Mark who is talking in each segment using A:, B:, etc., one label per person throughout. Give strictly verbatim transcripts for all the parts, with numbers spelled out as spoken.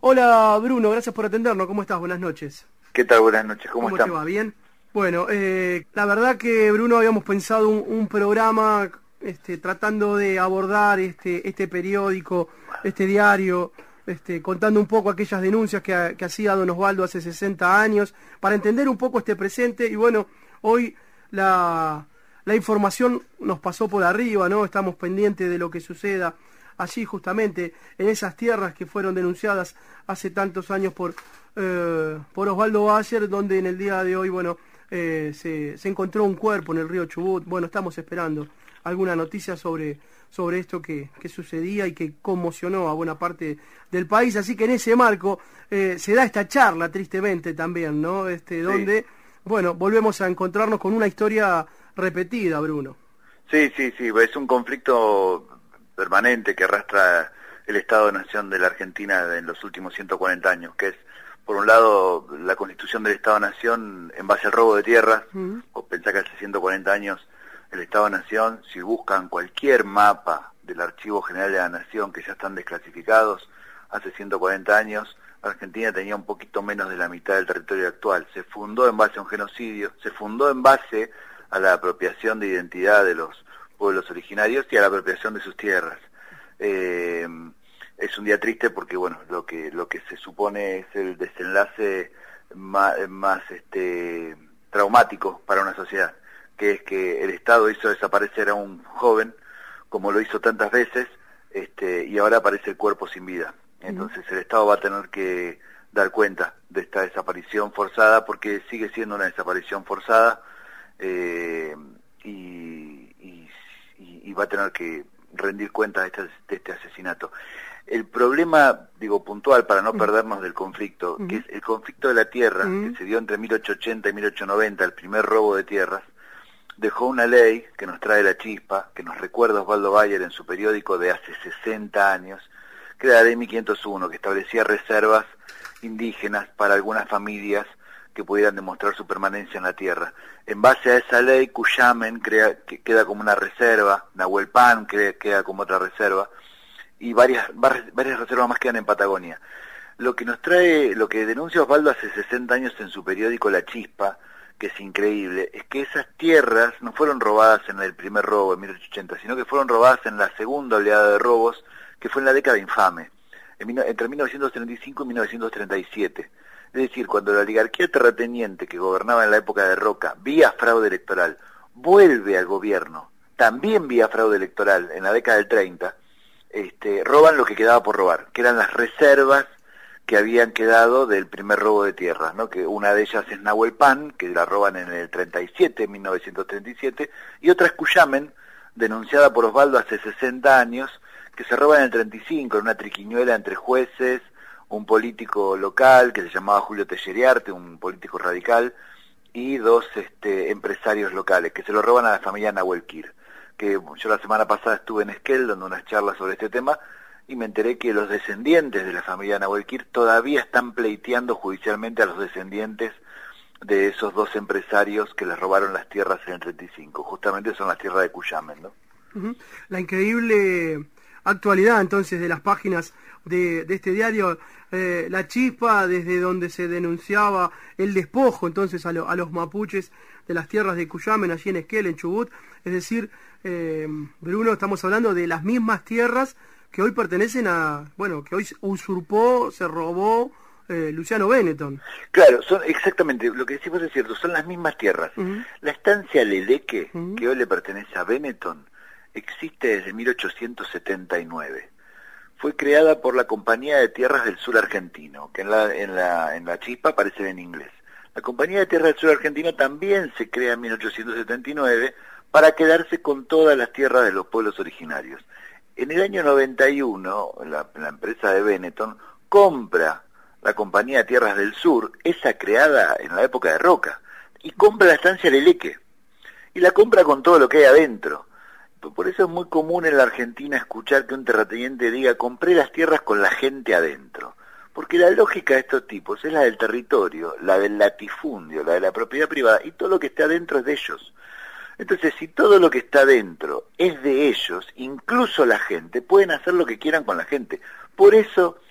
A: Hola Bruno, gracias por atendernos. ¿Cómo estás? Buenas noches.
B: ¿Qué tal? Buenas noches. ¿Cómo,
A: ¿Cómo
B: están?
A: te va? ¿Bien? Bueno, eh, la verdad que Bruno habíamos pensado un, un programa este, tratando de abordar este, este periódico, este diario, este, contando un poco aquellas denuncias que, que hacía don Osvaldo hace sesenta años, para entender un poco este presente. Y bueno, hoy la, la información nos pasó por arriba, ¿no? Estamos pendientes de lo que suceda allí justamente, en esas tierras que fueron denunciadas hace tantos años por, eh, por Osvaldo Bayer, donde en el día de hoy, bueno, eh, se, se encontró un cuerpo en el río Chubut. Bueno, estamos esperando alguna noticia sobre, sobre esto que, que sucedía y que conmocionó a buena parte del país. Así que en ese marco eh, se da esta charla, tristemente también, ¿no? Este, donde, sí. bueno, volvemos a encontrarnos con una historia repetida, Bruno.
B: Sí, sí, sí, es un conflicto permanente que arrastra el Estado-Nación de la Argentina en los últimos ciento cuarenta años, que es, por un lado, la constitución del Estado-Nación en base al robo de tierras. Uh-huh. O pensá que hace ciento cuarenta años el Estado-Nación, si buscan cualquier mapa del Archivo General de la Nación, que ya están desclasificados, hace ciento cuarenta años, Argentina tenía un poquito menos de la mitad del territorio actual. Se fundó en base a un genocidio, se fundó en base a la apropiación de identidad de los pueblos originarios y a la apropiación de sus tierras. Eh, es un día triste porque, bueno, lo que lo que se supone es el desenlace más, más este, traumático para una sociedad, que es que el Estado hizo desaparecer a un joven, como lo hizo tantas veces, este, y ahora aparece el cuerpo sin vida. Entonces el Estado va a tener que dar cuenta de esta desaparición forzada, porque sigue siendo una desaparición forzada, eh, y, y, y va a tener que rendir cuenta de este, de este asesinato. El problema, digo, puntual, para no perdernos del conflicto, uh-huh. que es el conflicto de la tierra, uh-huh. que se dio entre mil ochocientos ochenta y mil ochocientos noventa, el primer robo de tierras, dejó una ley que nos trae la chispa, que nos recuerda Osvaldo Bayer en su periódico de hace sesenta años, que era la ley mil quinientos uno, que establecía reservas indígenas para algunas familias que pudieran demostrar su permanencia en la tierra. En base a esa ley, Cuyamen crea, que queda como una reserva, Nahuelpan crea, queda como otra reserva, y varias, varias reservas más quedan en Patagonia. Lo que nos trae, lo que denuncia Osvaldo hace sesenta años en su periódico La Chispa, que es increíble, es que esas tierras no fueron robadas en el primer robo, en mil ochocientos ochenta, sino que fueron robadas en la segunda oleada de robos, que fue en la década infame, en, entre mil novecientos treinta y cinco y mil novecientos treinta y siete. Es decir, cuando la oligarquía terrateniente que gobernaba en la época de Roca, vía fraude electoral, vuelve al gobierno, también vía fraude electoral, en la década del treinta, este, roban lo que quedaba por robar, que eran las reservas que habían quedado del primer robo de tierras, ¿no? Que una de ellas es Nahuelpan, que la roban en el treinta y siete, mil novecientos treinta y siete, y otra es Cuyamen, denunciada por Osvaldo hace sesenta años, que se roba en el treinta y cinco, en una triquiñuela entre jueces, un político local que se llamaba Julio Telleriarte, un político radical, y dos este, empresarios locales, que se lo roban a la familia Nahuelquir. Que yo la semana pasada estuve en Esquel dando unas charlas sobre este tema, y me enteré que los descendientes de la familia Nahuelquir todavía están pleiteando judicialmente a los descendientes de esos dos empresarios que les robaron las tierras en el treinta y cinco. Justamente son las tierras de Cuyamen, ¿no? Uh-huh.
A: La increíble actualidad entonces de las páginas de, de este diario, eh, La Chispa, desde donde se denunciaba el despojo entonces a, lo, a los mapuches de las tierras de Cuyamen, allí en Esquel, en Chubut. Es decir, eh, Bruno, estamos hablando de las mismas tierras que hoy pertenecen a, bueno, que hoy usurpó, se robó eh, Luciano Benetton.
B: Claro, son exactamente, lo que decimos es cierto, son las mismas tierras. Uh-huh. La estancia Leleque, uh-huh. que hoy le pertenece a Benetton, existe desde mil ochocientos setenta y nueve. Fue creada por la Compañía de Tierras del Sur Argentino, que en la, en la, en la chispa aparece en inglés. La Compañía de Tierras del Sur Argentino también se crea en mil ochocientos setenta y nueve para quedarse con todas las tierras de los pueblos originarios. En el año noventa y uno, la, la empresa de Benetton compra la Compañía de Tierras del Sur, esa creada en la época de Roca, y compra la estancia Leleque, y la compra con todo lo que hay adentro. Por eso es muy común en la Argentina escuchar que un terrateniente diga, compré las tierras con la gente adentro. Porque la lógica de estos tipos es la del territorio, la del latifundio, la de la propiedad privada, y todo lo que está adentro es de ellos. Entonces, si todo lo que está adentro es de ellos, incluso la gente, pueden hacer lo que quieran con la gente. Por eso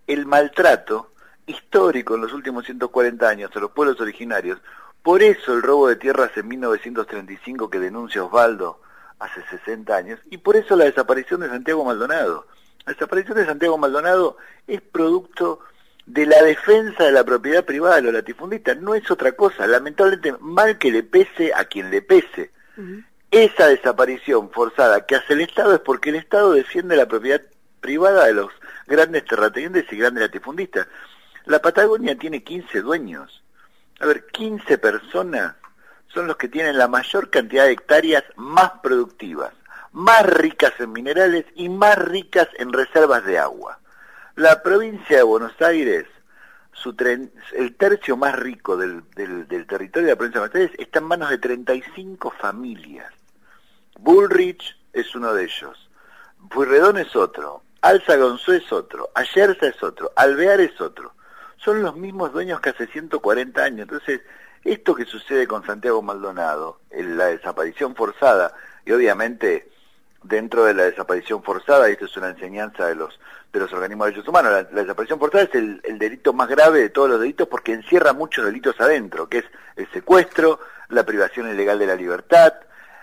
B: el maltrato histórico en los últimos ciento cuarenta años a los pueblos originarios. Por eso el robo de tierras en mil novecientos treinta y cinco que denuncia Osvaldo hace sesenta años, y por eso la desaparición de Santiago Maldonado. La desaparición de Santiago Maldonado es producto de la defensa de la propiedad privada de los latifundistas, no es otra cosa, lamentablemente, mal que le pese a quien le pese. Uh-huh. Esa desaparición forzada que hace el Estado es porque el Estado defiende la propiedad privada de los grandes terratenientes y grandes latifundistas. La Patagonia tiene quince dueños. A ver, quince personas son los que tienen la mayor cantidad de hectáreas más productivas, más ricas en minerales y más ricas en reservas de agua. La provincia de Buenos Aires, su tren, el tercio más rico del, del, del territorio de la provincia de Buenos Aires, está en manos de treinta y cinco familias. Bullrich es uno de ellos, Pueyrredón es otro, Alza Gonzó es otro, Ayerza es otro, Alvear es otro. Son los mismos dueños que hace ciento cuarenta años. Entonces, esto que sucede con Santiago Maldonado, en la desaparición forzada, y obviamente dentro de la desaparición forzada, y esto es una enseñanza de los de los organismos de derechos humanos, la, la desaparición forzada es el, el delito más grave de todos los delitos porque encierra muchos delitos adentro, que es el secuestro, la privación ilegal de la libertad,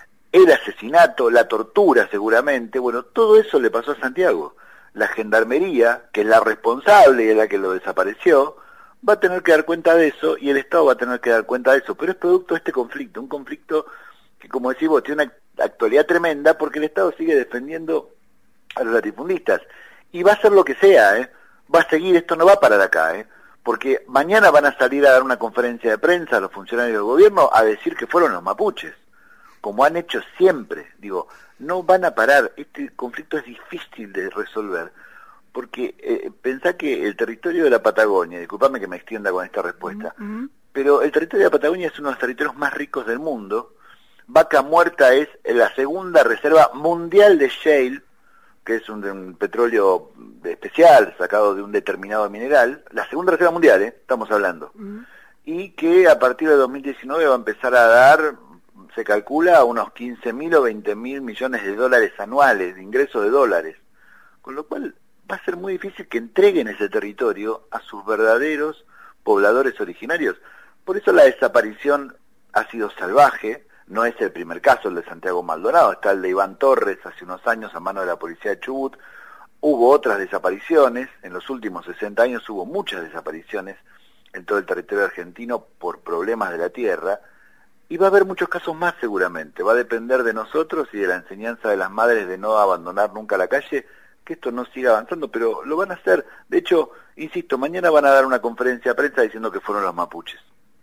B: el asesinato, la tortura seguramente. Bueno, todo eso le pasó a Santiago. La gendarmería, que es la responsable y es la que lo desapareció, va a tener que dar cuenta de eso y el Estado va a tener que dar cuenta de eso, pero es producto de este conflicto, un conflicto que, como decimos, tiene una actualidad tremenda porque el Estado sigue defendiendo a los latifundistas y va a hacer lo que sea, ¿eh? Va a seguir, esto no va a parar acá, ¿eh? Porque mañana van a salir a dar una conferencia de prensa a los funcionarios del gobierno a decir que fueron los mapuches, como han hecho siempre. Digo, no van a parar, este conflicto es difícil de resolver, porque eh, pensá que el territorio de la Patagonia, disculpame que me extienda con esta respuesta, uh-huh. pero el territorio de la Patagonia es uno de los territorios más ricos del mundo. Vaca Muerta es la segunda reserva mundial de shale, que es un, un petróleo especial sacado de un determinado mineral, la segunda reserva mundial, ¿eh? Estamos hablando, uh-huh. y que a partir de dos mil diecinueve va a empezar a dar, se calcula, unos quince mil o veinte mil millones de dólares anuales, de ingresos de dólares, con lo cual va a ser muy difícil que entreguen ese territorio a sus verdaderos pobladores originarios. Por eso la desaparición ha sido salvaje. No es el primer caso el de Santiago Maldonado, está el de Iván Torres hace unos años a mano de la policía de Chubut. Hubo otras desapariciones, en los últimos sesenta años hubo muchas desapariciones en todo el territorio argentino por problemas de la tierra, y va a haber muchos casos más seguramente. Va a depender de nosotros y de la enseñanza de las madres de no abandonar nunca la calle, que esto no siga avanzando, pero lo van a hacer. De hecho, insisto, mañana van a dar una conferencia de prensa diciendo que fueron los mapuches.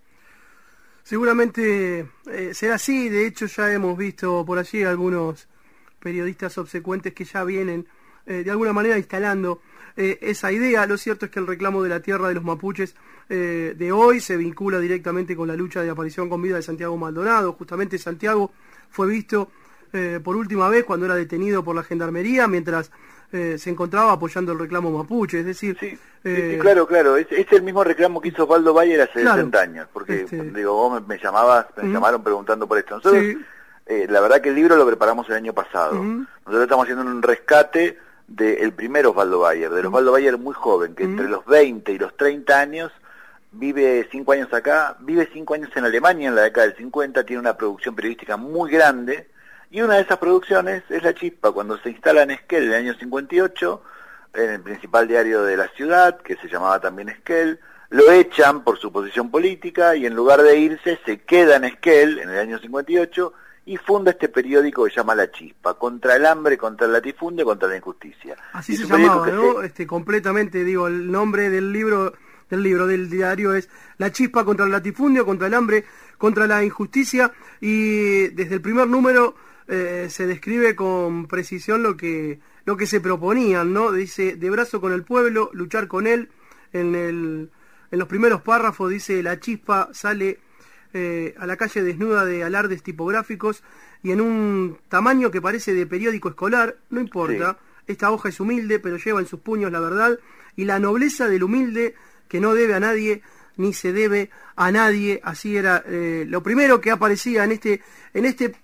A: Seguramente eh, será así. De hecho, ya hemos visto por allí algunos periodistas subsecuentes que ya vienen eh, de alguna manera instalando eh, esa idea. Lo cierto es que el reclamo de la tierra de los mapuches eh, de hoy se vincula directamente con la lucha de aparición con vida de Santiago Maldonado. Justamente Santiago fue visto eh, por última vez cuando era detenido por la gendarmería, mientras Eh, se encontraba apoyando el reclamo mapuche, es decir...
B: Sí,
A: eh,
B: sí, sí, claro, claro, es, es el mismo reclamo que hizo Osvaldo Bayer hace claro, sesenta años, porque, este... digo, vos me, me llamabas, me uh-huh. llamaron preguntando por esto. Nosotros, sí. eh, la verdad que el libro lo preparamos el año pasado. Uh-huh. Nosotros estamos haciendo un rescate del primer Osvaldo Bayer, del uh-huh. Osvaldo Bayer muy joven, que uh-huh. entre los veinte y los treinta años vive cinco años acá, vive cinco años en Alemania en la década del cincuenta, tiene una producción periodística muy grande. Y una de esas producciones es La Chispa, cuando se instala en Esquel en el año cincuenta y ocho, en el principal diario de la ciudad, que se llamaba también Esquel, lo echan por su posición política y en lugar de irse se queda en Esquel en el año cincuenta y ocho y funda este periódico que se llama La Chispa, contra el hambre, contra el latifundio, contra la injusticia.
A: Así se llamaba, ¿no? Se... Este, completamente, digo, el nombre del libro, del libro, del diario es La Chispa contra el latifundio, contra el hambre, contra la injusticia, y desde el primer número Eh, se describe con precisión lo que lo que se proponían, ¿no? Dice, de brazo con el pueblo, luchar con él. En el en los primeros párrafos dice, La Chispa sale eh, a la calle desnuda de alardes tipográficos y en un tamaño que parece de periódico escolar, no importa, sí. Esta hoja es humilde, pero lleva en sus puños la verdad y la nobleza del humilde que no debe a nadie ni se debe a nadie. Así era eh, lo primero que aparecía en este en este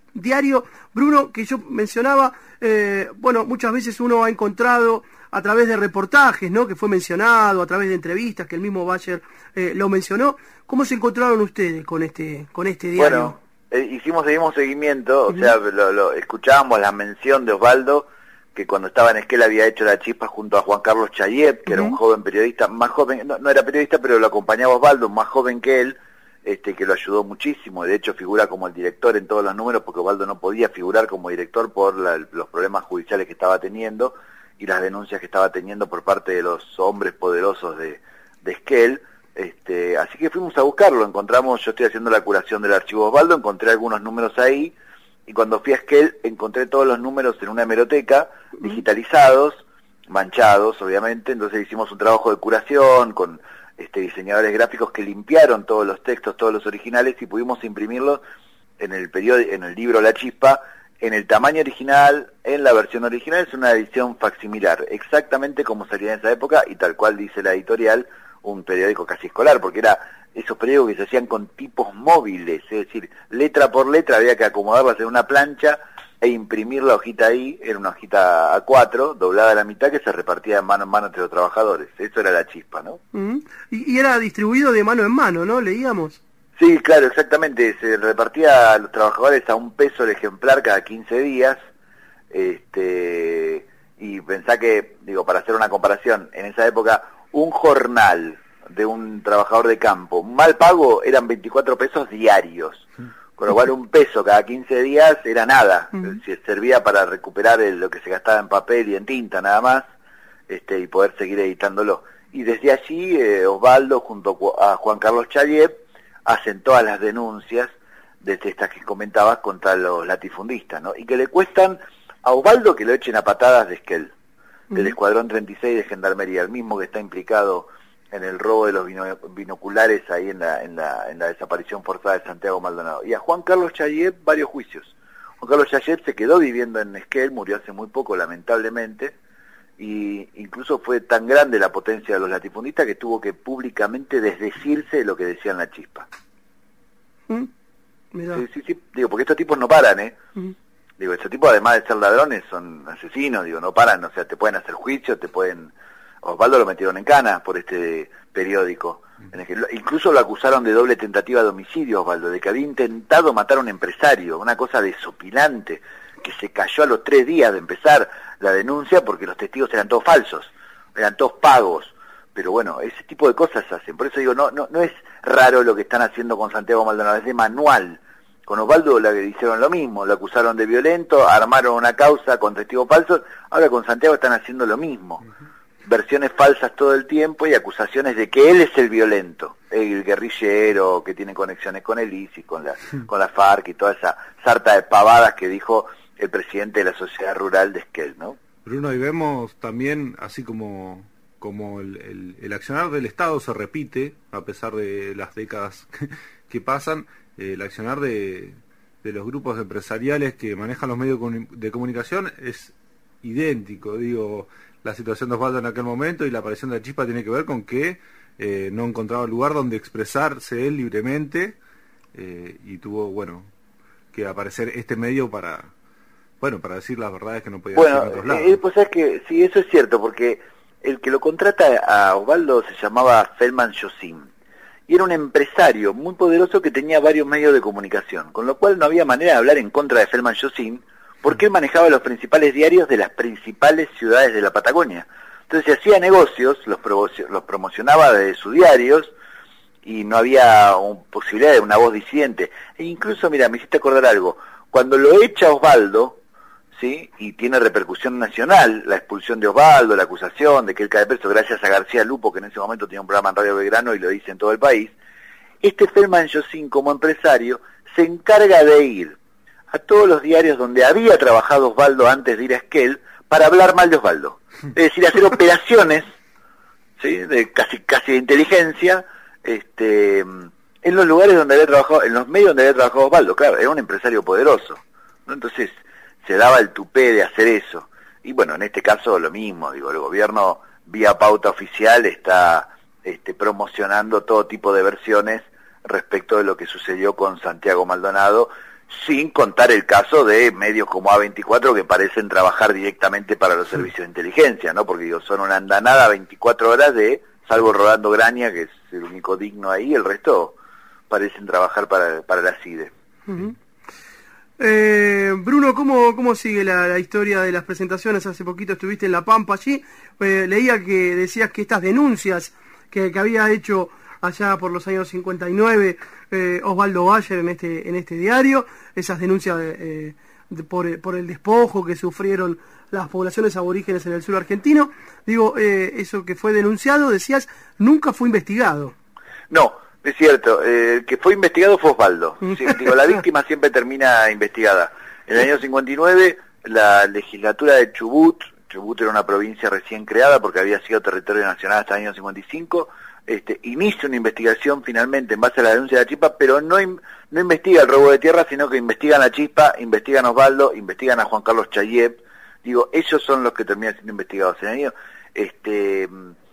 A: diario, Bruno, que yo mencionaba, eh, bueno, muchas veces uno ha encontrado a través de reportajes, ¿no?, que fue mencionado, a través de entrevistas, que el mismo Bayer eh, lo mencionó. ¿Cómo se encontraron ustedes con este con este diario?
B: Bueno, eh, hicimos, seguimos seguimiento, uh-huh. o sea, lo, lo, escuchábamos la mención de Osvaldo, que cuando estaba en Esquel había hecho La Chispa junto a Juan Carlos Chayet, que uh-huh. era un joven periodista, más joven, no, no era periodista, pero lo acompañaba Osvaldo, más joven que él, este que lo ayudó muchísimo, de hecho figura como el director en todos los números, porque Osvaldo no podía figurar como director por la, los problemas judiciales que estaba teniendo y las denuncias que estaba teniendo por parte de los hombres poderosos de, de Esquel. Este, así que fuimos a buscarlo, encontramos, yo estoy haciendo la curación del archivo Osvaldo, encontré algunos números ahí, y cuando fui a Esquel encontré todos los números en una hemeroteca, digitalizados, manchados obviamente, entonces hicimos un trabajo de curación con este, diseñadores gráficos que limpiaron todos los textos, todos los originales, y pudimos imprimirlos en el periódico, en el libro La Chispa, en el tamaño original, en la versión original, es una edición facsimilar, exactamente como salía en esa época, y tal cual dice la editorial, un periódico casi escolar, porque era esos periódicos que se hacían con tipos móviles, es decir, letra por letra había que acomodarlas en una plancha e imprimir la hojita ahí, era una hojita A cuatro, doblada a la mitad, que se repartía de mano en mano entre los trabajadores. Eso era La Chispa, ¿no? Uh-huh.
A: y, y era distribuido de mano en mano, ¿no? Leíamos.
B: Sí, claro, exactamente, se repartía a los trabajadores a un peso el ejemplar cada quince días, este y pensá que, digo, para hacer una comparación, en esa época un jornal de un trabajador de campo mal pago eran veinticuatro pesos diarios, con lo cual un peso cada quince días era nada, uh-huh. si servía para recuperar el, lo que se gastaba en papel y en tinta nada más, este y poder seguir editándolo. Y desde allí eh, Osvaldo junto a Juan Carlos Chayet hacen todas las denuncias desde estas que comentabas contra los latifundistas, ¿no? Y que le cuestan a Osvaldo que lo echen a patadas de Esquel, del Escuadrón treinta y seis de Gendarmería, el mismo que está implicado en el robo de los binoculares ahí en la, en la, en la desaparición forzada de Santiago Maldonado. Y a Juan Carlos Chayet varios juicios. Juan Carlos Chayet se quedó viviendo en Esquel, murió hace muy poco lamentablemente, y incluso fue tan grande la potencia de los latifundistas que tuvo que públicamente desdecirse de lo que decían La Chispa.
A: ¿Mm?
B: Sí, sí, sí, digo, porque estos tipos no paran, ¿eh? ¿Mm? Digo, estos tipos además de ser ladrones son asesinos, digo, no paran, o sea, te pueden hacer juicio, te pueden... Osvaldo lo metieron en cana por este periódico, en el que lo, incluso lo acusaron de doble tentativa de homicidio, Osvaldo, de que había intentado matar a un empresario, una cosa desopilante, que se cayó a los tres días de empezar la denuncia porque los testigos eran todos falsos, eran todos pagos, pero bueno, ese tipo de cosas hacen, por eso digo, no no no es raro lo que están haciendo con Santiago Maldonado, es de manual. Con Osvaldo le hicieron lo mismo, lo acusaron de violento, armaron una causa con testigos falsos, ahora con Santiago están haciendo lo mismo. Uh-huh. Versiones falsas todo el tiempo y acusaciones de que él es el violento, el guerrillero que tiene conexiones con el I S I S, con la, uh-huh. con la FARC y toda esa sarta de pavadas que dijo el presidente de la Sociedad Rural de Esquel, ¿no?
C: Bruno, y vemos también, así como, como el, el, el accionar del Estado se repite, a pesar de las décadas que pasan, el accionar de, de los grupos empresariales que manejan los medios de comunicación es idéntico. Digo, la situación de Osvaldo en aquel momento y la aparición de La Chispa tiene que ver con que eh, no encontraba lugar donde expresarse él libremente eh, y tuvo, bueno, que aparecer este medio para, bueno, para decir las verdades que no podía
B: bueno,
C: decir en otros lados.
B: Eh, pues es que sí, eso es cierto, porque el que lo contrata a Osvaldo se llamaba Feldman Yosim. Y era un empresario muy poderoso que tenía varios medios de comunicación, con lo cual no había manera de hablar en contra de Feldman Yosim, porque él manejaba los principales diarios de las principales ciudades de la Patagonia. Entonces se hacía negocios, los, los promocionaba desde sus diarios, y no había un, posibilidad de una voz disidente. E incluso, mira, me hiciste acordar algo, cuando lo echa Osvaldo, ¿sí? Y tiene repercusión nacional, la expulsión de Osvaldo, la acusación de que él cae preso gracias a García Lupo, que en ese momento tenía un programa en Radio Belgrano y lo dice en todo el país, este Feldman Yosim, como empresario, se encarga de ir a todos los diarios donde había trabajado Osvaldo antes de ir a Esquel para hablar mal de Osvaldo. Es decir, hacer operaciones, ¿sí? de casi casi de inteligencia, este en los lugares donde había trabajado, en los medios donde había trabajado Osvaldo. Claro, era un empresario poderoso, ¿no? Entonces se daba el tupé de hacer eso. Y bueno, en este caso lo mismo, digo, el gobierno vía pauta oficial está este, promocionando todo tipo de versiones respecto de lo que sucedió con Santiago Maldonado, sin contar el caso de medios como A veinticuatro que parecen trabajar directamente para los servicios de inteligencia, ¿no? Porque digo, son una andanada veinticuatro horas de, salvo Rolando Graña, que es el único digno ahí, el resto parecen trabajar para, para la C I D E.
A: Uh-huh. eh, Bruno, ¿cómo, cómo sigue la, la historia de las presentaciones? Hace poquito estuviste en La Pampa allí, eh, leía que decías que estas denuncias que, que había hecho allá por los años cincuenta y nueve eh, Osvaldo Bayer en este en este diario, esas denuncias de, eh, de, por, por el despojo que sufrieron las poblaciones aborígenes en el sur argentino, digo, eh, eso que fue denunciado, decías, nunca fue investigado.
B: No, es cierto, eh, el que fue investigado fue Osvaldo. Sí, digo, la víctima siempre termina investigada. En el año cincuenta y nueve, la legislatura de Chubut, Chubut era una provincia recién creada porque había sido territorio nacional hasta el año cincuenta y cinco, Este, inicia una investigación finalmente en base a la denuncia de la Chispa, pero no, in, no investiga el robo de tierra, sino que investigan a Chispa, investigan a Osvaldo, investigan a Juan Carlos Chayev. Digo, ellos son los que terminan siendo investigados. En ello, este,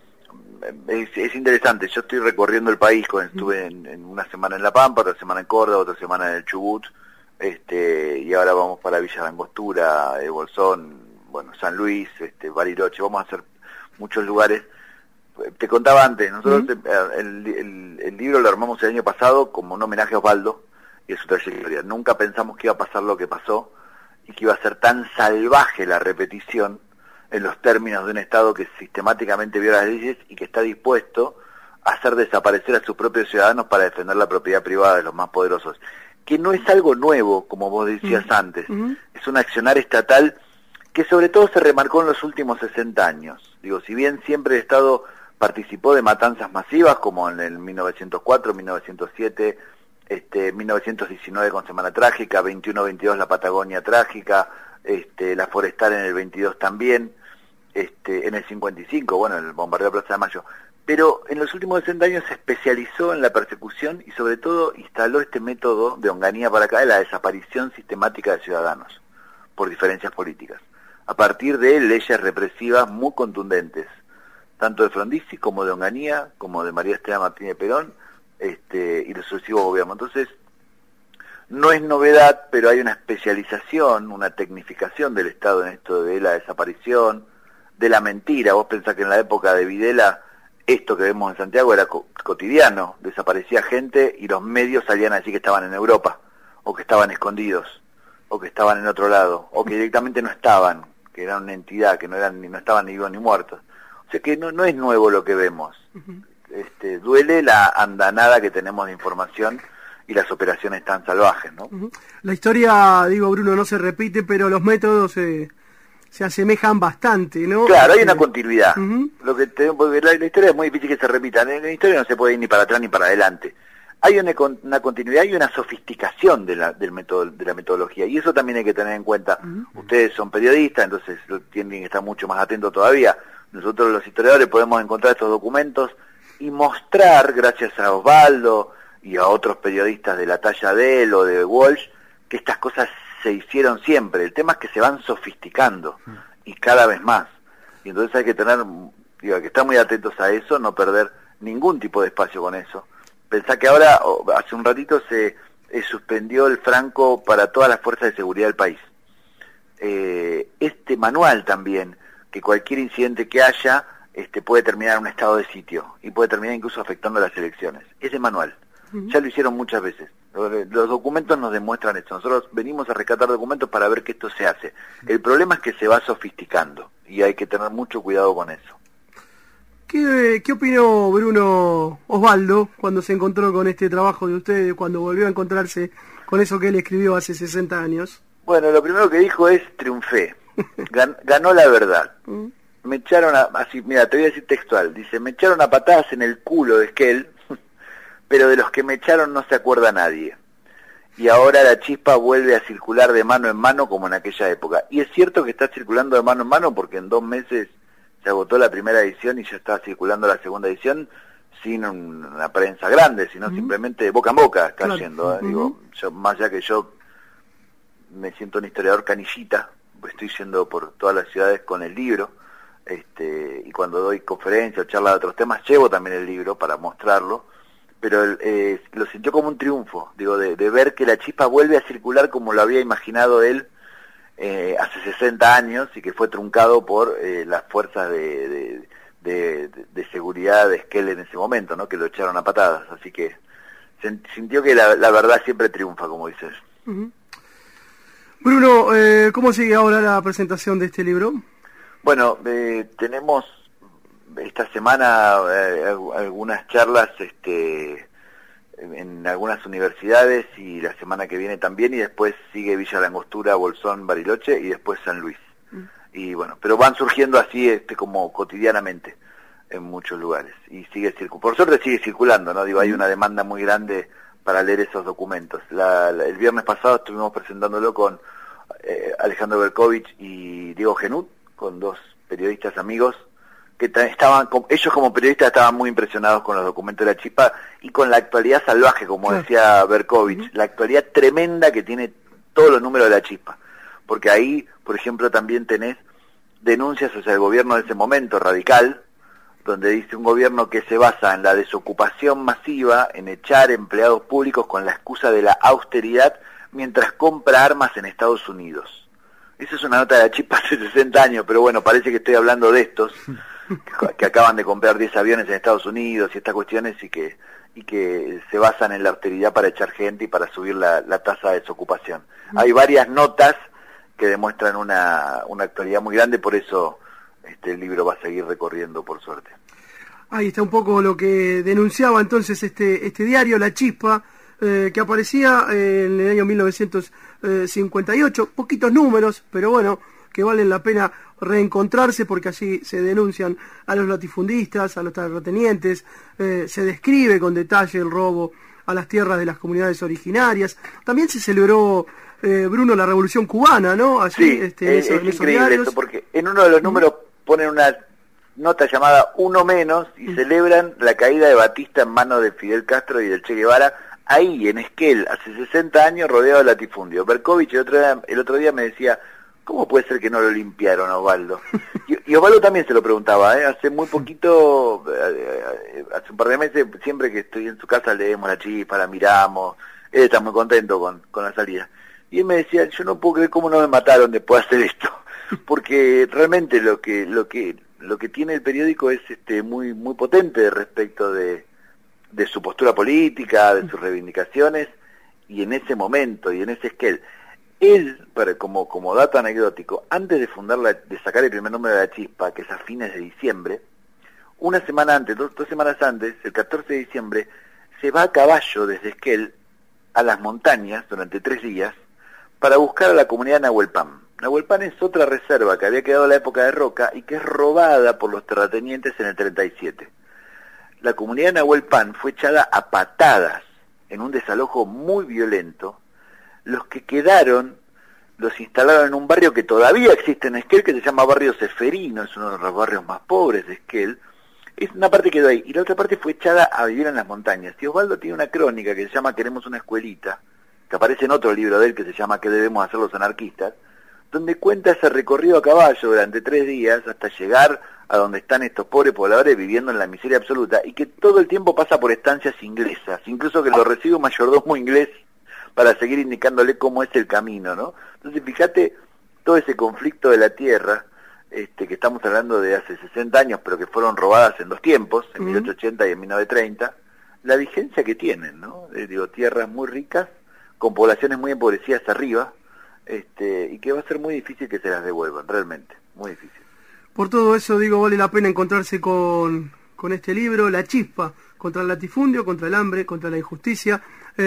B: es, es interesante, yo estoy recorriendo el país, con, estuve en, en una semana en La Pampa, otra semana en Córdoba, otra semana en el Chubut, este, y ahora vamos para Villa de Angostura, eh, Bolsón, bueno, San Luis, este, Bariloche, vamos a hacer muchos lugares. Te contaba antes, nosotros uh-huh. el, el, el libro lo armamos el año pasado como un homenaje a Osvaldo y a su trayectoria. Nunca pensamos que iba a pasar lo que pasó y que iba a ser tan salvaje la repetición en los términos de un Estado que sistemáticamente viola las leyes y que está dispuesto a hacer desaparecer a sus propios ciudadanos para defender la propiedad privada de los más poderosos. Que no es algo nuevo, como vos decías uh-huh. antes, uh-huh. es un accionar estatal que sobre todo se remarcó en los últimos sesenta años. Digo, si bien siempre el Estado participó de matanzas masivas como en el mil novecientos cuatro, mil novecientos siete, este, mil novecientos diecinueve con Semana Trágica, veintiuno veintidós la Patagonia Trágica, este, la Forestal en el veintidós también, este, en el cincuenta y cinco, bueno, el bombardeo de Plaza de Mayo. Pero en los últimos sesenta años se especializó en la persecución y sobre todo instaló este método de Onganía para acá de la desaparición sistemática de ciudadanos por diferencias políticas, a partir de leyes represivas muy contundentes, tanto de Frondizi como de Onganía, como de María Estela Martínez Perón, este, y los sucesivos gobiernos. Entonces, no es novedad, pero hay una especialización, una tecnificación del Estado en esto de la desaparición, de la mentira. Vos pensás que en la época de Videla, esto que vemos en Santiago era co- cotidiano, desaparecía gente y los medios salían a decir que estaban en Europa, o que estaban escondidos, o que estaban en otro lado, o que directamente no estaban, que eran una entidad, que no eran ni no estaban ni vivos ni muertos. O sea que no, no es nuevo lo que vemos. Uh-huh. Este, duele la andanada que tenemos de información y las operaciones tan salvajes, ¿no? Uh-huh.
A: La historia, digo, Bruno, no se repite, pero los métodos eh, se asemejan bastante, ¿no?
B: Claro, hay una continuidad. Uh-huh. Lo que te, porque la, la historia es muy difícil que se repita. En la historia no se puede ir ni para atrás ni para adelante. Hay una, una continuidad y una sofisticación de la, del método, de la metodología, y eso también hay que tener en cuenta. Uh-huh. Ustedes son periodistas, entonces tienen que estar mucho más atentos todavía. Nosotros los historiadores podemos encontrar estos documentos y mostrar, gracias a Osvaldo y a otros periodistas de la talla de él o de Walsh, que estas cosas se hicieron siempre. El tema es que se van sofisticando y cada vez más. Y entonces hay que tener, digo, hay que estar muy atentos a eso, no perder ningún tipo de espacio con eso. Pensá que ahora, hace un ratito, se eh, suspendió el franco para todas las fuerzas de seguridad del país. Eh, este manual también, que cualquier incidente que haya este, puede terminar en un estado de sitio y puede terminar incluso afectando las elecciones. Ese manual, uh-huh. ya lo hicieron muchas veces. Los documentos nos demuestran esto. Nosotros venimos a rescatar documentos para ver que esto se hace. El problema es que se va sofisticando y hay que tener mucho cuidado con eso.
A: ¿Qué, qué opinó Bruno Osvaldo cuando se encontró con este trabajo de ustedes, cuando volvió a encontrarse con eso que él escribió hace sesenta años?
B: Bueno, lo primero que dijo es triunfé. Gan, ganó la verdad. Me echaron a, así, mira, te voy a decir textual, dice, me echaron a patadas en el culo de Esquel, pero de los que me echaron no se acuerda nadie. Y ahora la chispa vuelve a circular de mano en mano como en aquella época. Y es cierto que está circulando de mano en mano porque en dos meses se agotó la primera edición y ya está circulando la segunda edición sin un, una prensa grande, sino uh-huh. simplemente de boca en boca está claro. yendo. ¿eh? Uh-huh. Digo, yo, más allá que yo me siento un historiador canillita, estoy yendo por todas las ciudades con el libro, este, y cuando doy conferencias o charlas de otros temas, llevo también el libro para mostrarlo, pero eh, lo sintió como un triunfo, digo, de, de ver que la chispa vuelve a circular como lo había imaginado él eh, hace sesenta años y que fue truncado por eh, las fuerzas de, de, de, de seguridad de Esquel en ese momento, ¿no? Que lo echaron a patadas, así que sintió que la, la verdad siempre triunfa, como dices.
A: Uh-huh. Bruno, eh, ¿cómo sigue ahora la presentación de este libro?
B: Bueno, eh, tenemos esta semana eh, algunas charlas este, en algunas universidades y la semana que viene también, y después sigue Villa La Angostura, Bolsón, Bariloche y después San Luis. Uh-huh. Y bueno, pero van surgiendo así este como cotidianamente en muchos lugares y sigue circulando, por suerte sigue circulando, ¿no? Digo, hay una demanda muy grande para leer esos documentos. La, la, el viernes pasado estuvimos presentándolo con eh, Alejandro Berkovich y Diego Genut, con dos periodistas amigos que estaban, ellos como periodistas estaban muy impresionados con los documentos de la chispa y con la actualidad salvaje, como claro. decía Berkovich, uh-huh. la actualidad tremenda que tiene todos los números de la chispa, porque ahí, por ejemplo, también tenés denuncias hacia el gobierno de ese momento, radical, donde dice un gobierno que se basa en la desocupación masiva, en echar empleados públicos con la excusa de la austeridad, mientras compra armas en Estados Unidos. Esa es una nota de la chispa hace sesenta años, pero bueno, parece que estoy hablando de estos, que, que acaban de comprar diez aviones en Estados Unidos y estas cuestiones, y que y que se basan en la austeridad para echar gente y para subir la, la tasa de desocupación. Hay varias notas que demuestran una, una actualidad muy grande, por eso este el libro va a seguir recorriendo, por suerte.
A: Ahí está un poco lo que denunciaba entonces este este diario, La Chispa, eh, que aparecía eh, en el año mil novecientos cincuenta y ocho, poquitos números, pero bueno, que valen la pena reencontrarse porque allí se denuncian a los latifundistas, a los terratenientes, eh, se describe con detalle el robo a las tierras de las comunidades originarias. También se celebró, eh, Bruno, la Revolución Cubana, ¿no? Allí,
B: sí,
A: este,
B: es,
A: eso,
B: es
A: en esos
B: increíble
A: diarios.
B: esto, porque en uno de los números mm. ponen una nota llamada Uno Menos y mm. celebran la caída de Batista en manos de Fidel Castro y del Che Guevara, ahí en Esquel, hace sesenta años, rodeado de latifundio. Berkovich el otro día, el otro día me decía, ¿cómo puede ser que no lo limpiaron, Osvaldo? Y, y Osvaldo también se lo preguntaba, ¿eh? Hace muy poquito, eh, hace un par de meses, siempre que estoy en su casa leemos La Chispa, la miramos, él está muy contento con, con la salida. Y él me decía, yo no puedo creer cómo no me mataron después de hacer esto, porque realmente lo que lo que lo que tiene el periódico es este muy muy potente respecto de de su postura política, de sus reivindicaciones, y en ese momento, y en ese Esquel, él, para, como, como dato anecdótico, antes de fundar la, de sacar el primer número de La Chispa, que es a fines de diciembre, una semana antes, dos, dos semanas antes, el catorce de diciembre, se va a caballo desde Esquel a las montañas durante tres días para buscar a la comunidad Nahuelpan. Nahuelpan es otra reserva que había quedado en la época de Roca y que es robada por los terratenientes en el treinta y siete. La comunidad Nahuelpan fue echada a patadas en un desalojo muy violento. Los que quedaron los instalaron en un barrio que todavía existe en Esquel, que se llama Barrio Ceferino, es uno de los barrios más pobres de Esquel. Es una parte quedó ahí, y la otra parte fue echada a vivir en las montañas. Y Osvaldo tiene una crónica que se llama Queremos una escuelita, que aparece en otro libro de él que se llama ¿Qué debemos hacer los anarquistas?, donde cuenta ese recorrido a caballo durante tres días hasta llegar a donde están estos pobres pobladores viviendo en la miseria absoluta, y que todo el tiempo pasa por estancias inglesas, incluso que lo recibe un mayordomo inglés para seguir indicándole cómo es el camino, ¿no? Entonces fíjate todo ese conflicto de la tierra, este, que estamos hablando de hace sesenta años, pero que fueron robadas en dos tiempos, en uh-huh. mil ochocientos ochenta y en mil novecientos treinta, la vigencia que tienen, ¿no? Eh, digo, tierras muy ricas, con poblaciones muy empobrecidas arriba, este, y que va a ser muy difícil que se las devuelvan, realmente, muy difícil.
A: Por todo eso, digo, vale la pena encontrarse con, con este libro, La Chispa, contra el latifundio, contra el hambre, contra la injusticia,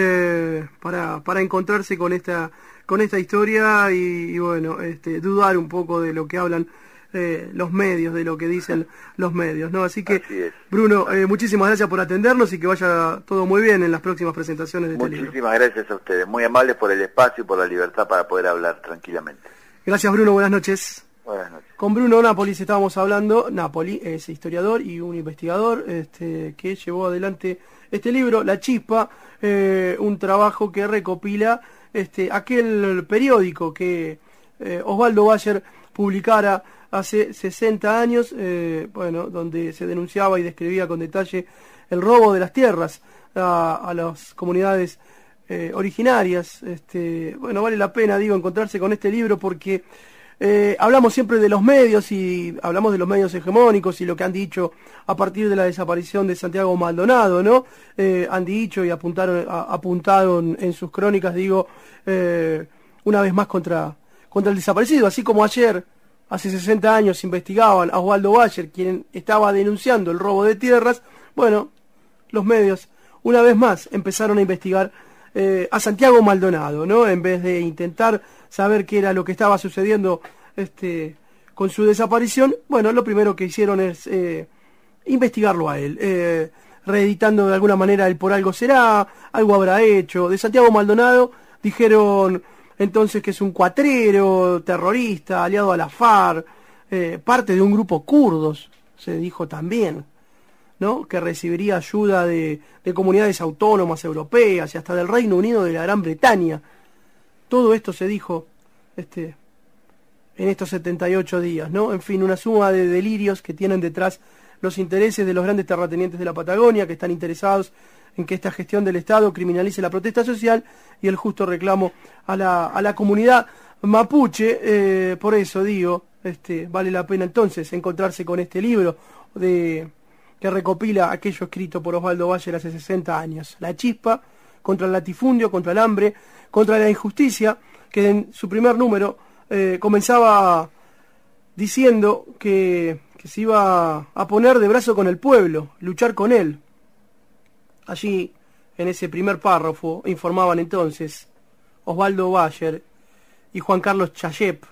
A: eh, para, para encontrarse con esta, con esta historia y, y bueno, este, dudar un poco de lo que hablan eh, los medios, de lo que dicen los medios, ¿no? Así que, Así Bruno, eh, muchísimas gracias por atendernos y que vaya todo muy bien en las próximas presentaciones de este libro.
B: Muchísimas gracias a ustedes, muy amables por el espacio y por la libertad para poder hablar tranquilamente.
A: Gracias, Bruno, buenas noches.
B: Buenas noches.
A: Con Bruno Napoli estábamos hablando. Napoli es historiador y un investigador este, que llevó adelante este libro, La Chispa, eh, un trabajo que recopila este, aquel periódico que eh, Osvaldo Bayer publicara hace sesenta años, eh, bueno, donde se denunciaba y describía con detalle el robo de las tierras a, a las comunidades eh, originarias. Este, bueno, vale la pena, digo, encontrarse con este libro porque eh, hablamos siempre de los medios y hablamos de los medios hegemónicos y lo que han dicho a partir de la desaparición de Santiago Maldonado, ¿no? Eh, han dicho y apuntaron, a, apuntaron en sus crónicas, digo, eh, una vez más contra, contra el desaparecido, así como ayer, hace sesenta años, investigaban a Osvaldo Bayer, quien estaba denunciando el robo de tierras. Bueno, los medios, una vez más, empezaron a investigar eh, a Santiago Maldonado, ¿no? En vez de intentar saber qué era lo que estaba sucediendo este, con su desaparición, bueno, lo primero que hicieron es eh, investigarlo a él, eh, reeditando de alguna manera el Por algo será, algo habrá hecho. De Santiago Maldonado dijeron entonces que es un cuatrero, terrorista, aliado a la FARC, eh, parte de un grupo kurdos, se dijo también, ¿no? Que recibiría ayuda de, de comunidades autónomas europeas y hasta del Reino Unido de la Gran Bretaña. Todo esto se dijo este, en estos setenta y ocho días, ¿no? En fin, una suma de delirios que tienen detrás los intereses de los grandes terratenientes de la Patagonia, que están interesados en que esta gestión del Estado criminalice la protesta social y el justo reclamo a la, a la comunidad mapuche. Eh, por eso digo, este, vale la pena entonces encontrarse con este libro de, que recopila aquello escrito por Osvaldo Bayer hace sesenta años. La chispa contra el latifundio, contra el hambre, contra la injusticia, que en su primer número eh, comenzaba diciendo que, que se iba a poner de brazo con el pueblo, luchar con él. Allí, en ese primer párrafo, informaban entonces Osvaldo Bayer y Juan Carlos Chayep.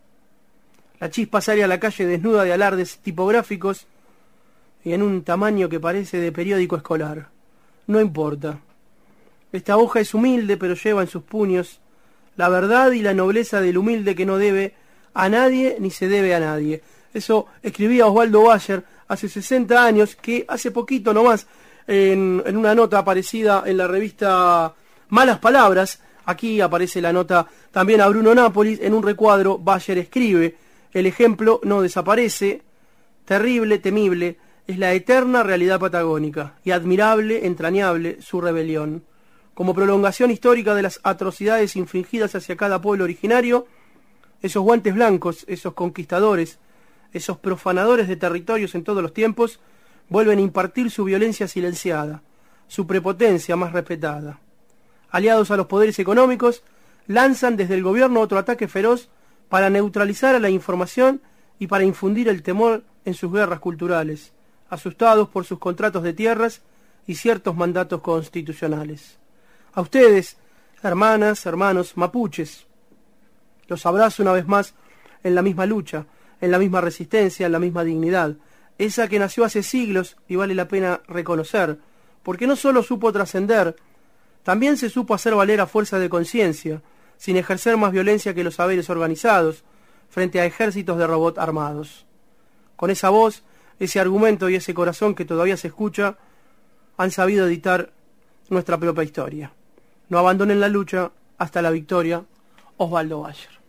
A: La chispa sale a la calle desnuda de alardes tipográficos y en un tamaño que parece de periódico escolar. No importa. Esta hoja es humilde, pero lleva en sus puños la verdad y la nobleza del humilde que no debe a nadie ni se debe a nadie. Eso escribía Osvaldo Bayer hace sesenta años, que hace poquito nomás, En, en una nota aparecida en la revista Malas Palabras, aquí aparece la nota también a Bruno Nápoles, en un recuadro Bayer escribe: el ejemplo no desaparece, terrible, temible, es la eterna realidad patagónica, y admirable, entrañable, su rebelión. Como prolongación histórica de las atrocidades infringidas hacia cada pueblo originario, esos guantes blancos, esos conquistadores, esos profanadores de territorios en todos los tiempos, vuelven a impartir su violencia silenciada, su prepotencia más respetada. Aliados a los poderes económicos, lanzan desde el gobierno otro ataque feroz para neutralizar a la información y para infundir el temor en sus guerras culturales, asustados por sus contratos de tierras y ciertos mandatos constitucionales. A ustedes, hermanas, hermanos mapuches, los abrazo una vez más en la misma lucha, en la misma resistencia, en la misma dignidad, esa que nació hace siglos y vale la pena reconocer, porque no solo supo trascender, también se supo hacer valer a fuerza de conciencia, sin ejercer más violencia que los saberes organizados, frente a ejércitos de robots armados. Con esa voz, ese argumento y ese corazón que todavía se escucha, han sabido editar nuestra propia historia. No abandonen la lucha hasta la victoria. Osvaldo Bayer.